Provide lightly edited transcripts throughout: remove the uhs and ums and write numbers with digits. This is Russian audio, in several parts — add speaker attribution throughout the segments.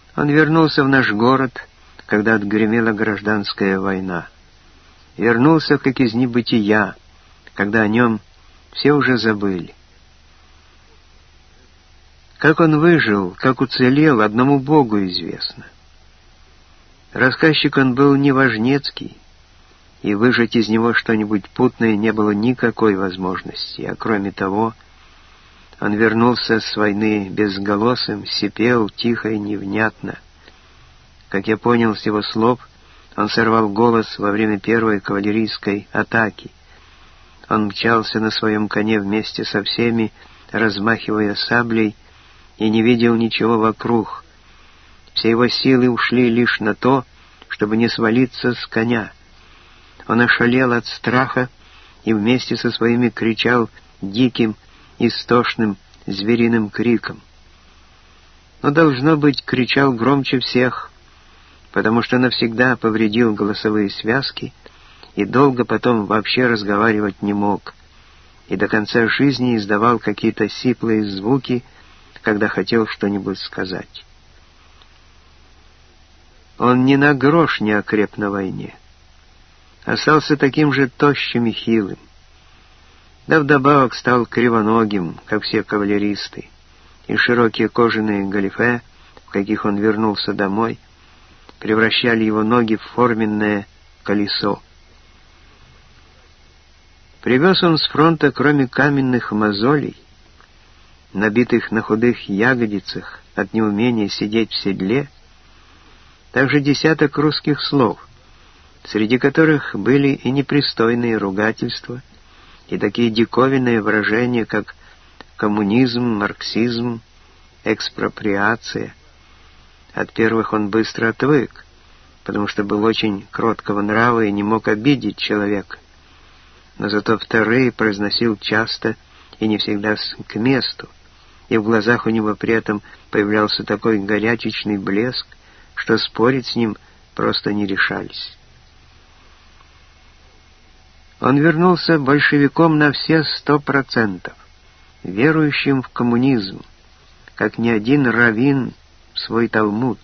Speaker 1: Он вернулся в наш город, когда отгремела гражданская война. Вернулся, как из небытия, когда о нем все уже забыли. Как он выжил, как уцелел, одному Богу известно. Рассказчик он был неважнецкий, и выжать из него что-нибудь путное не было никакой возможности, а кроме того, он вернулся с войны безголосым, сипел тихо и невнятно. Как я понял с его слов, он сорвал голос во время первой кавалерийской атаки. Он мчался на своем коне вместе со всеми, размахивая саблей, и не видел ничего вокруг. Все его силы ушли лишь на то, чтобы не свалиться с коня. Он ошалел от страха и вместе со своими кричал диким, истошным, звериным криком. Но, должно быть, кричал громче всех, потому что навсегда повредил голосовые связки и долго потом вообще разговаривать не мог, и до конца жизни издавал какие-то сиплые звуки, когда хотел что-нибудь сказать. Он ни на грош не окреп на войне. Остался таким же тощим и хилым. Да вдобавок стал кривоногим, как все кавалеристы, и широкие кожаные галифе, в каких он вернулся домой, превращали его ноги в форменное колесо. Привез он с фронта, кроме каменных мозолей, набитых на худых ягодицах от неумения сидеть в седле, также десяток русских слов, среди которых были и непристойные ругательства, и такие диковинные выражения, как коммунизм, марксизм, экспроприация. От первых он быстро отвык, потому что был очень кроткого нрава и не мог обидеть человека, но зато вторые произносил часто и не всегда к месту, и в глазах у него при этом появлялся такой горячечный блеск, что спорить с ним просто не решались. Он вернулся большевиком на все 100%, верующим в коммунизм, как ни один раввин в свой Талмуд.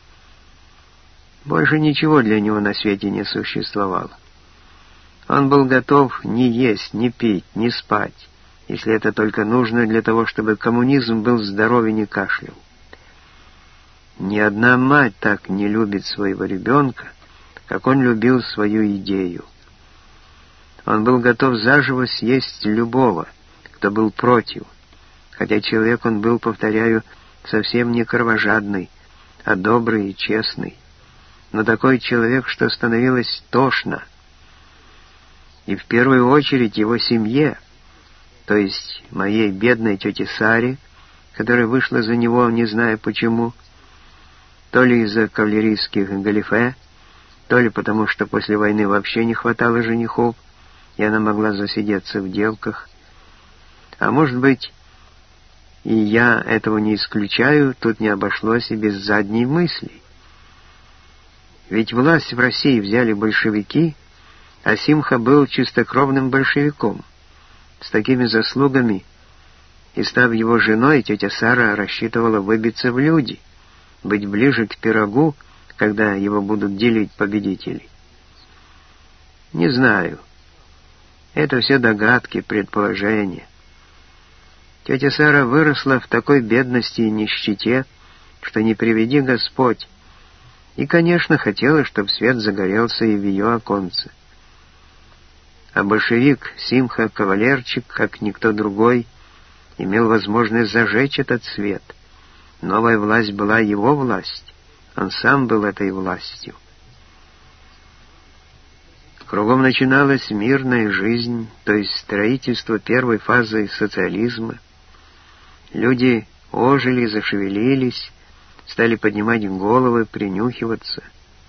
Speaker 1: Больше ничего для него на свете не существовало. Он был готов ни есть, ни пить, ни спать, если это только нужно для того, чтобы коммунизм был здоров и не кашлял. Ни одна мать так не любит своего ребенка, как он любил свою идею. Он был готов заживо съесть любого, кто был против, хотя человек он был, повторяю, совсем не кровожадный, а добрый и честный, но такой человек, что становилось тошно. И в первую очередь его семье, то есть моей бедной тете Саре, которая вышла за него, не зная почему, то ли из-за кавалерийских галифе, то ли потому, что после войны вообще не хватало женихов, и она могла засидеться в девках. А может быть, и я этого не исключаю, тут не обошлось и без задней мысли. Ведь власть в России взяли большевики, а Симха был чистокровным большевиком. С такими заслугами, и став его женой, тетя Сара рассчитывала выбиться в люди, быть ближе к пирогу, когда его будут делить победители. Не знаю. Это все догадки, предположения. Тетя Сара выросла в такой бедности и нищете, что не приведи Господь, и, конечно, хотела, чтобы свет загорелся и в ее оконце. А большевик Симха Кавалерчик, как никто другой, имел возможность зажечь этот свет. Новая власть была его власть, он сам был этой властью. Кругом начиналась мирная жизнь, то есть строительство первой фазы социализма. Люди ожили, зашевелились, стали поднимать головы, принюхиваться.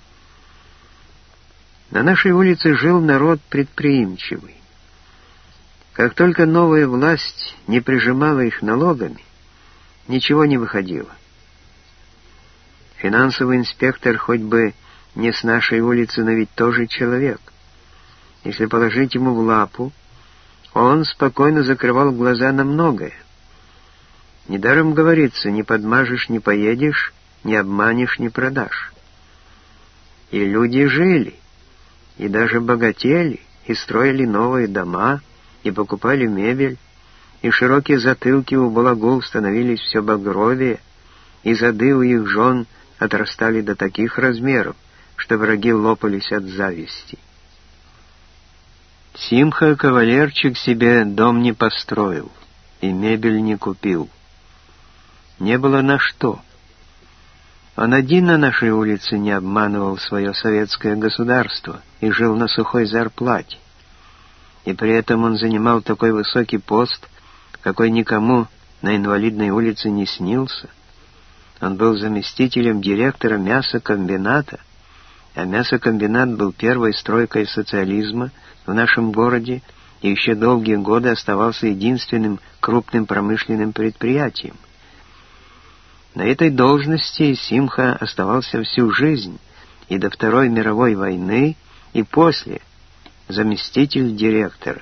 Speaker 1: На нашей улице жил народ предприимчивый. Как только новая власть не прижимала их налогами, ничего не выходило. Финансовый инспектор хоть бы не с нашей улицы, но ведь тоже человек. Если положить ему в лапу, он спокойно закрывал глаза на многое. Недаром говорится, не подмажешь, не поедешь, не обманешь, не продашь. И люди жили, и даже богатели, и строили новые дома, и покупали мебель, и широкие затылки у балагул становились все багровее, и зады у их жен отрастали до таких размеров, что враги лопались от зависти. Симха кавалерчик себе дом не построил и мебель не купил. Не было на что. Он один на нашей улице не обманывал свое советское государство и жил на сухой зарплате. И при этом он занимал такой высокий пост, какой никому на Инвалидной улице не снился. Он был заместителем директора мясокомбината, а мясокомбинат был первой стройкой социализма в нашем городе и еще долгие годы оставался единственным крупным промышленным предприятием. На этой должности Симха оставался всю жизнь, и до Второй мировой войны, и после, заместитель директора.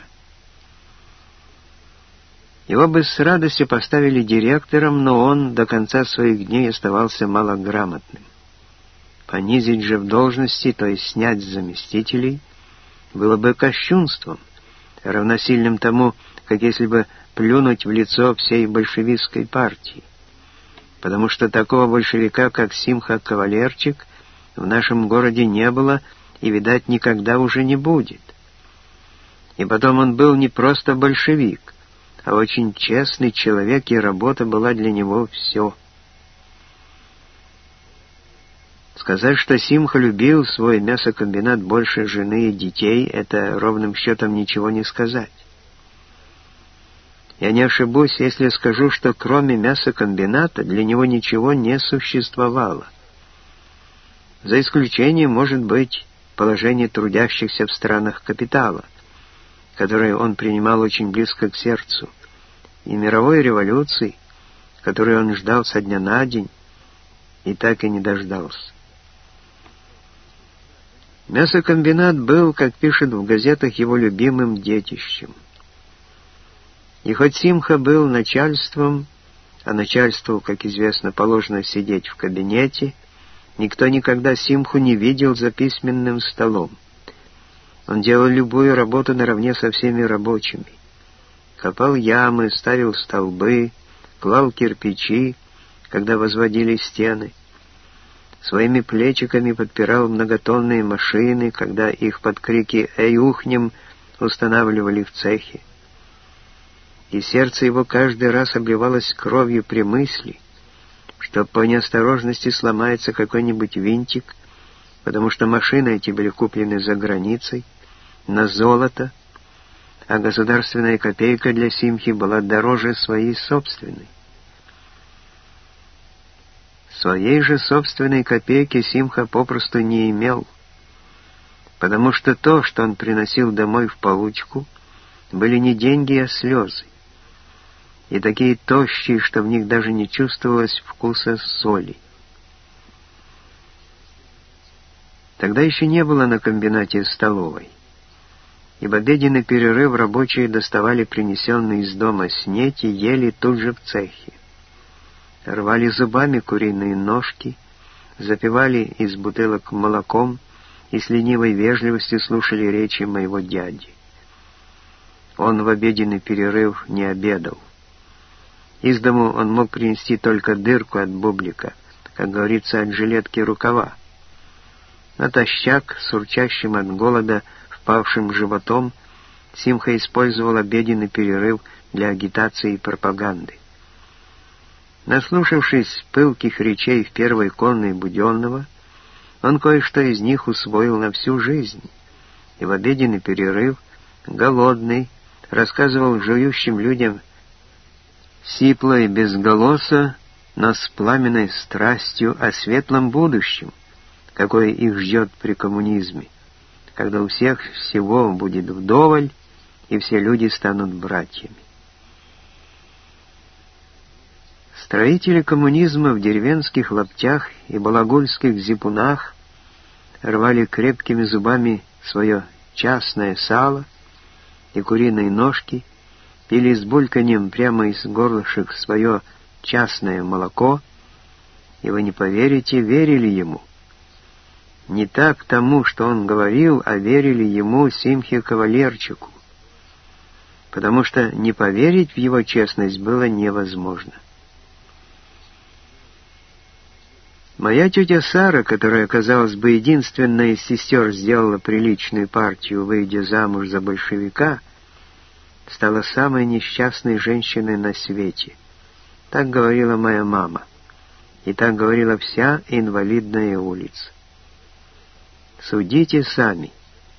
Speaker 1: Его бы с радостью поставили директором, но он до конца своих дней оставался малограмотным. Понизить же в должности, то есть снять с заместителей, было бы кощунством, равносильным тому, как если бы плюнуть в лицо всей большевистской партии. Потому что такого большевика, как Симха Кавалерчик, в нашем городе не было и, видать, никогда уже не будет. И потом он был не просто большевик, а очень честный человек, и работа была для него все. Сказать, что Симха любил свой мясокомбинат больше жены и детей, это ровным счетом ничего не сказать. Я не ошибусь, если скажу, что кроме мясокомбината для него ничего не существовало. За исключением, может быть, положения трудящихся в странах капитала, которое он принимал очень близко к сердцу, и мировой революции, которую он ждал со дня на день и так и не дождался. Мясокомбинат был, как пишут в газетах, его любимым детищем. И хоть Симха был начальством, а начальству, как известно, положено сидеть в кабинете, никто никогда Симху не видел за письменным столом. Он делал любую работу наравне со всеми рабочими. Копал ямы, ставил столбы, клал кирпичи, когда возводили стены. Своими плечиками подпирал многотонные машины, когда их под крики «Эй, ухнем!» устанавливали в цехе. И сердце его каждый раз обливалось кровью при мысли, что по неосторожности сломается какой-нибудь винтик, потому что машины эти были куплены за границей, на золото, а государственная копейка для Симхи была дороже своей собственной. Своей же собственной копейки Симха попросту не имел, потому что то, что он приносил домой в получку, были не деньги, а слезы, и такие тощие, что в них даже не чувствовалось вкуса соли. Тогда еще не было на комбинате столовой, и в обеденный перерыв рабочие доставали принесенные из дома снеть и ели тут же в цехе. Рвали зубами куриные ножки, запивали из бутылок молоком и с ленивой вежливостью слушали речи моего дяди. Он в обеденный перерыв не обедал. Из дому он мог принести только дырку от бублика, как говорится, от жилетки рукава. Натощак, с урчащим от голода, впавшим животом, Симха использовал обеденный перерыв для агитации и пропаганды. Наслушавшись пылких речей в первой конной Буденного, он кое-что из них усвоил на всю жизнь, и в обеденный перерыв, голодный, рассказывал жующим людям сипло и безголосо, но с пламенной страстью о светлом будущем, какое их ждет при коммунизме, когда у всех всего будет вдоволь, и все люди станут братьями. Строители коммунизма в деревенских лаптях и балагульских зипунах рвали крепкими зубами свое частное сало и куриные ножки, пили с бульканьем прямо из горлышек свое частное молоко и вы не поверите, верили ему. Не так тому, что он говорил, а верили ему, Симхе Кавалерчику, потому что не поверить в его честность было невозможно. Моя тетя Сара, которая, казалось бы, единственная из сестер сделала приличную партию, выйдя замуж за большевика, стала самой несчастной женщиной на свете. Так говорила моя мама. И так говорила вся инвалидная улица. Судите сами.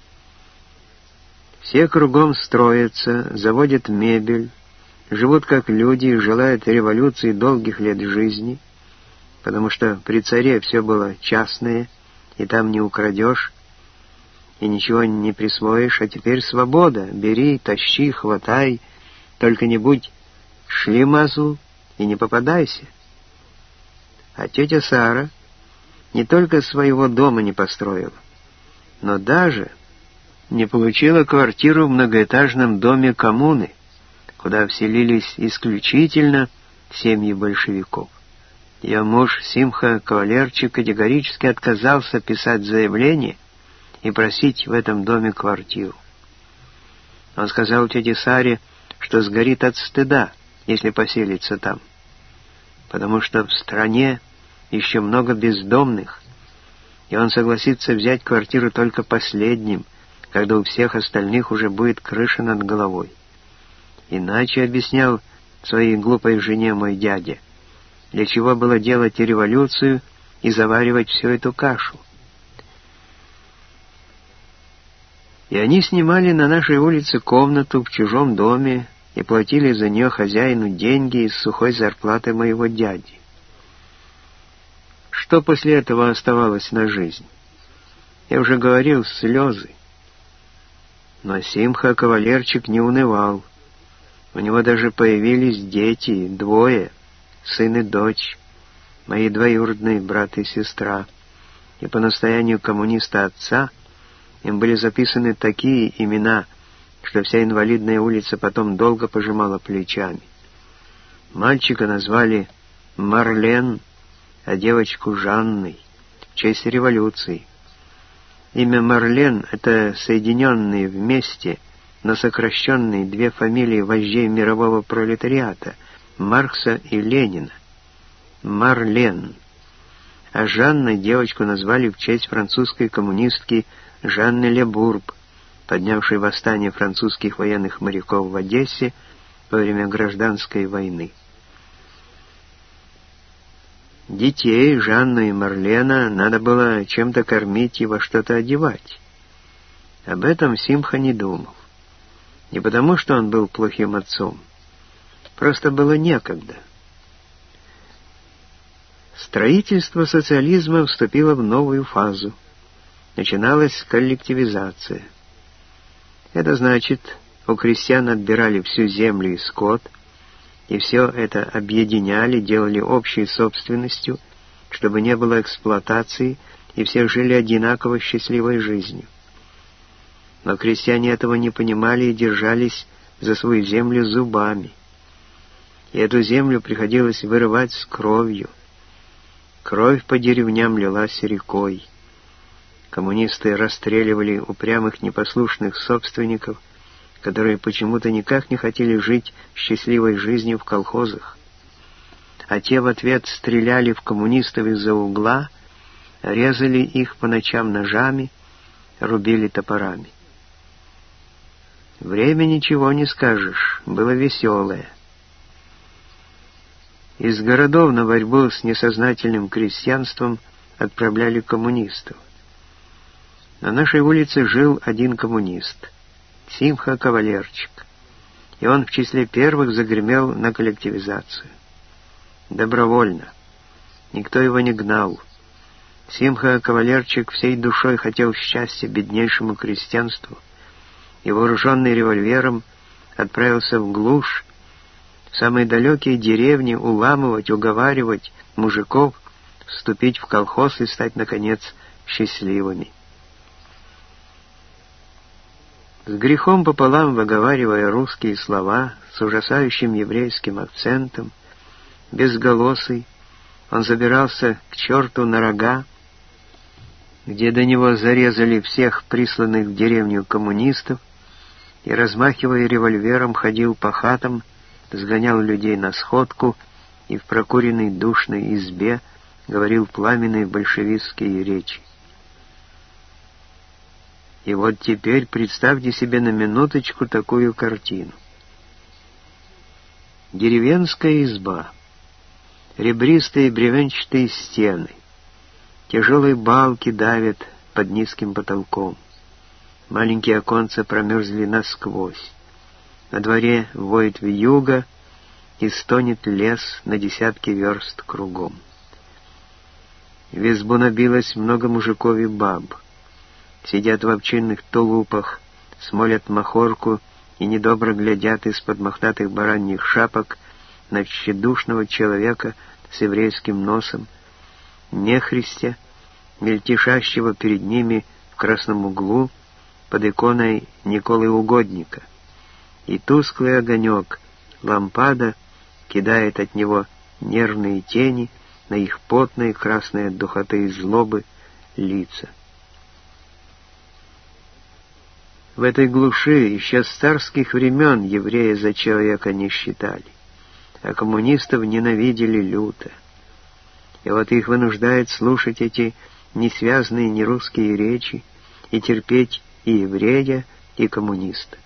Speaker 1: Все кругом строятся, заводят мебель, живут как люди и желают революции долгих лет жизни, потому что при царе все было частное, и там не украдешь, и ничего не присвоишь, а теперь свобода, бери, тащи, хватай, только не будь шлемазу и не попадайся. А тетя Сара не только своего дома не построила, но даже не получила квартиру в многоэтажном доме коммуны, куда вселились исключительно семьи большевиков. Ее муж Симха Кавалерчик категорически отказался писать заявление и просить в этом доме квартиру. Он сказал тете Саре, что сгорит от стыда, если поселится там, потому что в стране еще много бездомных, и он согласится взять квартиру только последним, когда у всех остальных уже будет крыша над головой. Иначе, объяснял своей глупой жене мой дядя, для чего было делать революцию и заваривать всю эту кашу. И они снимали на нашей улице комнату в чужом доме и платили за нее хозяину деньги из сухой зарплаты моего дяди. Что после этого оставалось на жизнь? Я уже говорил, слезы. Но Симха Кавалерчик не унывал. У него даже появились дети, 2, сын и дочь, мои двоюродные брат и сестра. И по настоянию коммуниста отца им были записаны такие имена, что вся инвалидная улица потом долго пожимала плечами. Мальчика назвали Марлен, а девочку Жанной, в честь революции. Имя Марлен — это соединенные вместе, но сокращенные 2 фамилии вождей мирового пролетариата — Маркса и Ленина. Марлен. А Жанной девочку назвали в честь французской коммунистки Жанны Лебурб, поднявшей восстание французских военных моряков в Одессе во время гражданской войны. Детей, Жанну и Марлена, надо было чем-то кормить и во что-то одевать. Об этом Симха не думал. Не потому, что он был плохим отцом. Просто было некогда. Строительство социализма вступило в новую фазу. Начиналась коллективизация. Это значит, у крестьян отбирали всю землю и скот, и все это объединяли, делали общей собственностью, чтобы не было эксплуатации, и все жили одинаково счастливой жизнью. Но крестьяне этого не понимали и держались за свою землю зубами. И эту землю приходилось вырывать с кровью. Кровь по деревням лилась рекой. Коммунисты расстреливали упрямых непослушных собственников, которые почему-то никак не хотели жить счастливой жизнью в колхозах. А те в ответ стреляли в коммунистов из-за угла, резали их по ночам ножами, рубили топорами. Время ничего не скажешь, было веселое. Из городов на борьбу с несознательным крестьянством отправляли коммунистов. На нашей улице жил один коммунист, Симха Кавалерчик, и он в числе первых загремел на коллективизацию. Добровольно. Никто его не гнал. Симха Кавалерчик всей душой хотел счастья беднейшему крестьянству, и, вооруженный револьвером, отправился в глушь, в самые далекие деревни уламывать, уговаривать мужиков вступить в колхоз и стать, наконец, счастливыми. С грехом пополам выговаривая русские слова, с ужасающим еврейским акцентом, безголосый, Он забирался к черту на рога, где до него зарезали всех присланных в деревню коммунистов, и, размахивая револьвером, ходил по хатам, сгонял людей на сходку и в прокуренной душной избе говорил пламенные большевистские речи. И вот теперь представьте себе на минуточку такую картину. Деревенская изба, ребристые бревенчатые стены, тяжелые балки давят под низким потолком, маленькие оконца промерзли насквозь, на дворе воет вьюга и стонет лес на десятки верст кругом. В избу набилось много мужиков и баб. Сидят в овчинных тулупах, смолят махорку и недобро глядят из-под мохнатых бараньих шапок на тщедушного человека с еврейским носом, нехристя, мельтешащего перед ними в красном углу под иконой Николы Угодника, и тусклый огонек, лампада, кидает от него нервные тени на их потные, красные от духоты и злобы лица. В этой глуши еще с царских времен еврея за человека не считали, а коммунистов ненавидели люто. И вот их вынуждают слушать эти несвязные нерусские речи и терпеть и еврея, и коммуниста.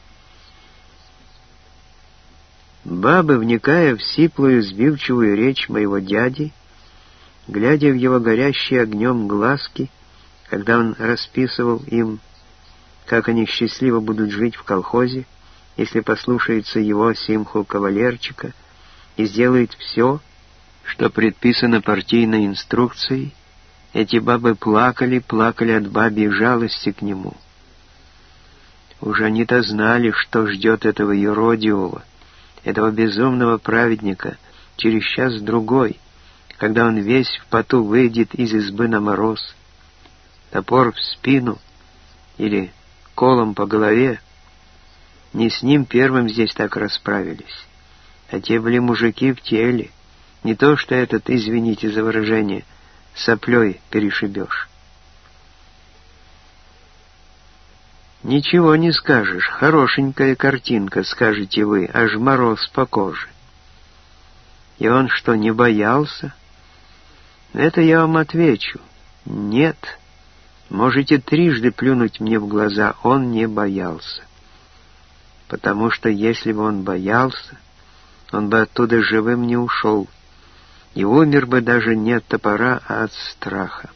Speaker 1: Бабы, вникая в сиплую, сбивчивую речь моего дяди, глядя в его горящие огнем глазки, когда он расписывал им, как они счастливо будут жить в колхозе, если послушаются его Симху Кавалерчика и сделают все, что предписано партийной инструкцией, эти бабы плакали от бабьей жалости к нему. Уж они-то знали, что ждет этого юродивого, этого безумного праведника через час-другой, когда он весь в поту выйдет из избы на мороз, топор в спину или колом по голове. Не с ним первым здесь так расправились, а те были мужики в теле, не то что этот, извините за выражение, соплей перешибешь. Ничего не скажешь, хорошенькая картинка, скажете вы, аж мороз по коже. И он что, не боялся? Это я вам отвечу. Нет. Можете трижды плюнуть мне в глаза, он не боялся. Потому что если бы он боялся, он бы оттуда живым не ушел, и умер бы даже не от топора, а от страха.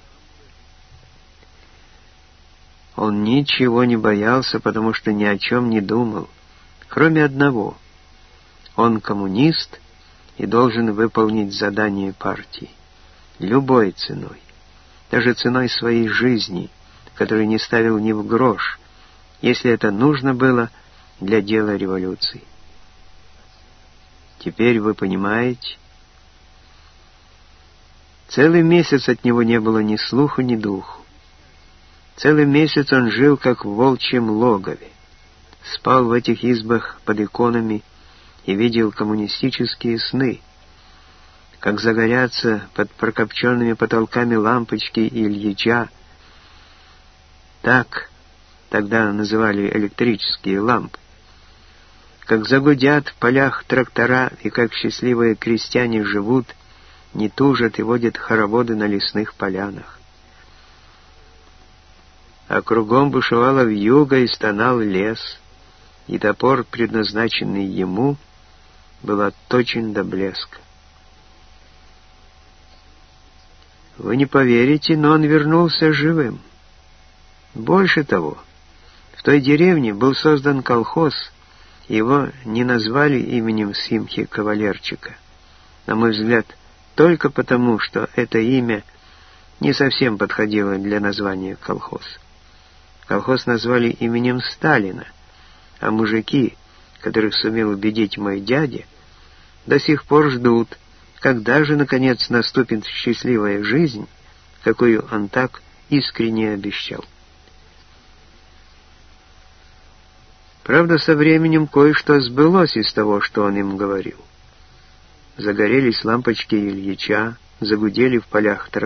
Speaker 1: Он ничего не боялся, потому что ни о чем не думал, кроме одного. Он коммунист и должен выполнить задание партии. Любой ценой. Даже ценой своей жизни, которую не ставил ни в грош, если это нужно было для дела революции. Теперь вы понимаете? Целый месяц от него не было ни слуху, ни духу. Целый месяц он жил, как в волчьем логове, спал в этих избах под иконами и видел коммунистические сны, как загорятся под прокопченными потолками лампочки Ильича. Так тогда называли электрические лампы. Как загудят в полях трактора, и как счастливые крестьяне живут, не тужат и водят хороводы на лесных полянах. А кругом бушевала вьюга и стонал лес, и топор, предназначенный ему, был отточен до блеска. Вы не поверите, но он вернулся живым. Больше того, в той деревне был создан колхоз, его не назвали именем Симхи Кавалерчика, на мой взгляд, только потому, что это имя не совсем подходило для названия колхоз. Колхоз назвали именем Сталина, а мужики, которых сумел убедить мой дядя, до сих пор ждут, когда же, наконец, наступит счастливая жизнь, какую он так искренне обещал. Правда, со временем кое-что сбылось из того, что он им говорил. Загорелись лампочки Ильича, загудели в полях